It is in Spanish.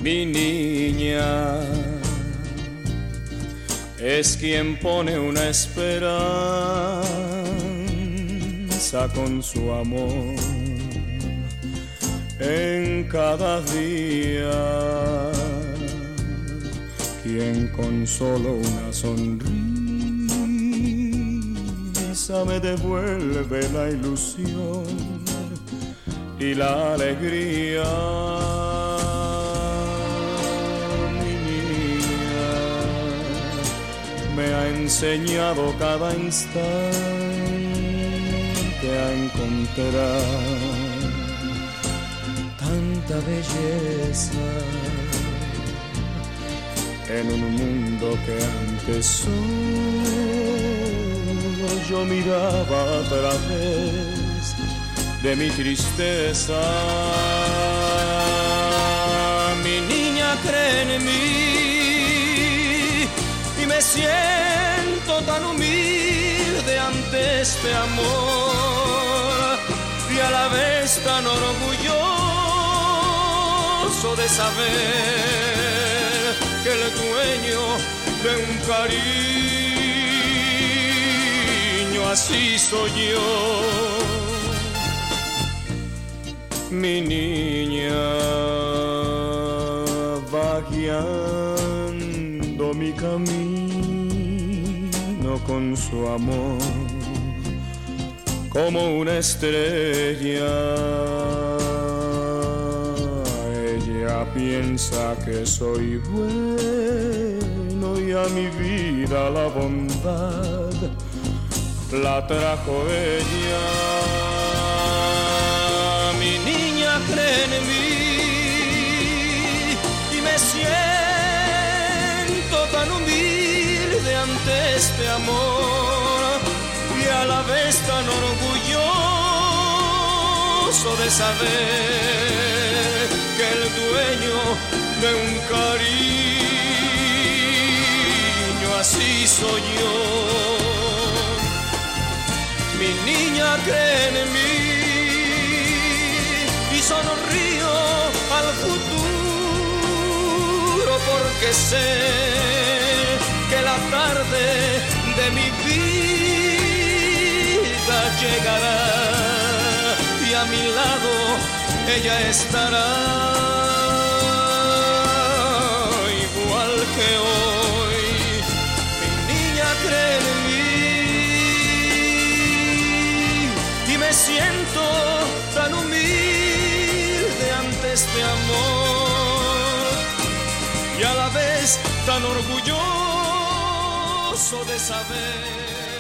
Mi niña es quien pone una esperanza con su amor en cada día, quien con solo una sonrisa me devuelve la ilusión y la alegría. Me ha enseñado cada instante a encontrar tanta belleza en un mundo que antes solo yo miraba a través de mi tristeza. Mi niña cree en mí y me siento tan humilde ante este amor y a la vez tan orgulloso de saber que el dueño de un cariño así soy yo. Mi niña va guiando mi camino con su amor como una estrella. Ella piensa que soy bueno y a mi vida la bondad la trajo ella. Mi niña cree en mí y me siento tan humilde ante este amor y a la vez tan orgulloso de saber que el dueño de un cariño así soy yo. Mi niña cree en mí y sonrío al futuro porque sé que la tarde de mi vida llegará y a mi lado ella estará igual que hoy. Mi niña cree en mí y me siento tan humilde ante este amor y a la vez tan orgulloso de saber